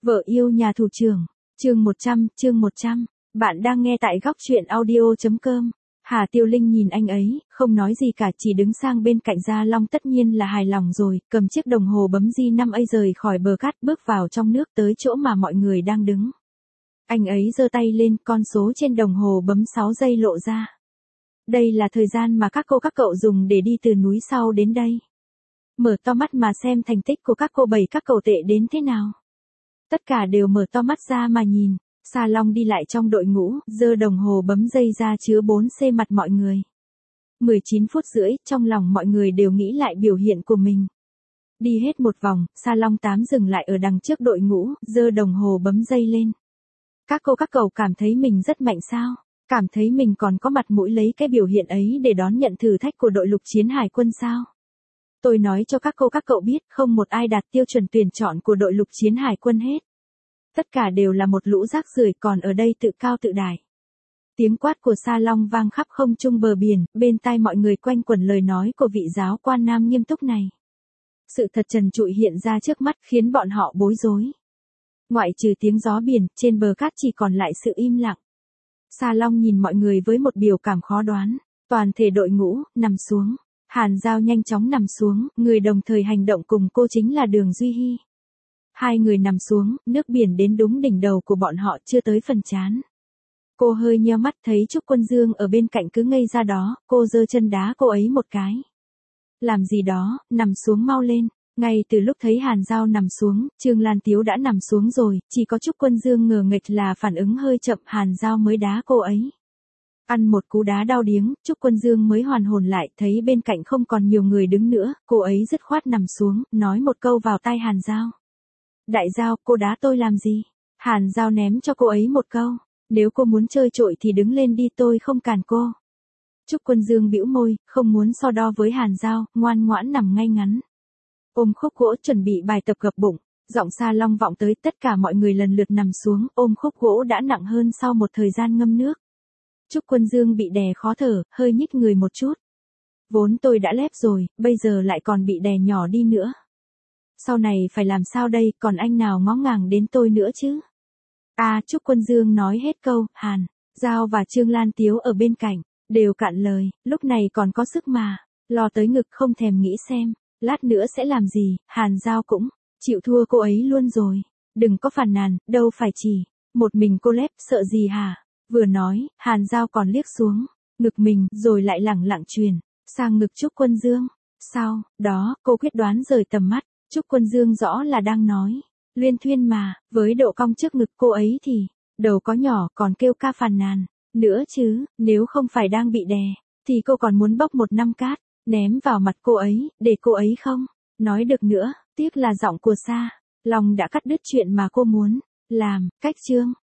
Vợ yêu nhà thủ trưởng, chương 100. Bạn đang nghe tại góc truyện audio.com. Hà Tiêu Linh nhìn anh ấy, không nói gì cả, chỉ đứng sang bên cạnh Gia Long, tất nhiên là hài lòng rồi, cầm chiếc đồng hồ bấm G5A rời khỏi bờ cát, bước vào trong nước tới chỗ mà mọi người đang đứng. Anh ấy giơ tay lên, con số trên đồng hồ bấm 6 giây lộ ra. Đây là thời gian mà các cô các cậu dùng để đi từ núi sau đến đây. Mở to mắt mà xem thành tích của các cô 7 các cậu tệ đến thế nào. Tất cả đều mở to mắt ra mà nhìn. Sa Long đi lại trong đội ngũ, giơ đồng hồ bấm giây ra chứa 4C mặt mọi người. 19 phút rưỡi, trong lòng mọi người đều nghĩ lại biểu hiện của mình. Đi hết một vòng, Sa Long 8 dừng lại ở đằng trước đội ngũ, giơ đồng hồ bấm giây lên. Các cô các cậu cảm thấy mình rất mạnh sao? Cảm thấy mình còn có mặt mũi lấy cái biểu hiện ấy để đón nhận thử thách của đội lục chiến hải quân sao? Tôi nói cho các cô các cậu biết, không một ai đạt tiêu chuẩn tuyển chọn của đội lục chiến hải quân hết. Tất cả đều là một lũ rác rưởi, còn ở đây tự cao tự đại. Tiếng quát của Sa Long vang khắp không trung bờ biển, bên tai mọi người quanh quẩn lời nói của vị giáo quan nam nghiêm túc này. Sự thật trần trụi hiện ra trước mắt khiến bọn họ bối rối. Ngoại trừ tiếng gió biển, trên bờ cát chỉ còn lại sự im lặng. Sa Long nhìn mọi người với một biểu cảm khó đoán. Toàn thể đội ngũ, nằm xuống. Hàn Giao nhanh chóng nằm xuống, người đồng thời hành động cùng cô chính là Đường Duy Hi. Hai người nằm xuống, nước biển đến đúng đỉnh đầu của bọn họ, chưa tới phần trán. Cô hơi nheo mắt thấy Trúc Quân Dương ở bên cạnh cứ ngây ra đó, cô giơ chân đá cô ấy một cái. Làm gì đó, nằm xuống mau lên. Ngay từ lúc thấy Hàn Giao nằm xuống, Trương Lan Tiếu đã nằm xuống rồi, chỉ có Trúc Quân Dương ngờ nghệch là phản ứng hơi chậm, Hàn Giao mới đá cô ấy. Ăn một cú đá đau điếng, Trúc Quân Dương mới hoàn hồn lại, thấy bên cạnh không còn nhiều người đứng nữa, cô ấy dứt khoát nằm xuống, nói một câu vào tai Hàn Giao. Đại Giao, cô đá tôi làm gì? Hàn Giao ném cho cô ấy một câu. Nếu cô muốn chơi trội thì đứng lên đi, tôi không cản cô. Trúc Quân Dương bĩu môi, không muốn so đo với Hàn Giao, ngoan ngoãn nằm ngay ngắn. Ôm khúc gỗ chuẩn bị bài tập gập bụng, giọng Sa Long vọng tới, tất cả mọi người lần lượt nằm xuống, ôm khúc gỗ đã nặng hơn sau một thời gian ngâm nước. Trúc Quân Dương bị đè khó thở, hơi nhích người một chút. Vốn tôi đã lép rồi, bây giờ lại còn bị đè nhỏ đi nữa. Sau này phải làm sao đây, còn anh nào ngó ngàng đến tôi nữa chứ? Trúc Quân Dương nói hết câu, Hàn Giao và Trương Lan Tiếu ở bên cạnh, đều cạn lời, lúc này còn có sức mà, lo tới ngực không thèm nghĩ xem, lát nữa sẽ làm gì, Hàn Giao cũng chịu thua cô ấy luôn rồi. Đừng có phàn nàn, đâu phải chỉ một mình cô lép, sợ gì hả? Vừa nói, Hàn Giao còn liếc xuống ngực mình, rồi lại lẳng lặng truyền sang ngực Trúc Quân Dương. Sau đó, cô quyết đoán rời tầm mắt. Trúc Quân Dương rõ là đang nói luyên thuyên mà, với độ cong trước ngực cô ấy thì đầu có nhỏ còn kêu ca phàn nàn nữa chứ, nếu không phải đang bị đè thì cô còn muốn bóc một năm cát ném vào mặt cô ấy, để cô ấy không nói được nữa. Tiếc là giọng của Sa Long đã cắt đứt chuyện mà cô muốn làm. Cách chương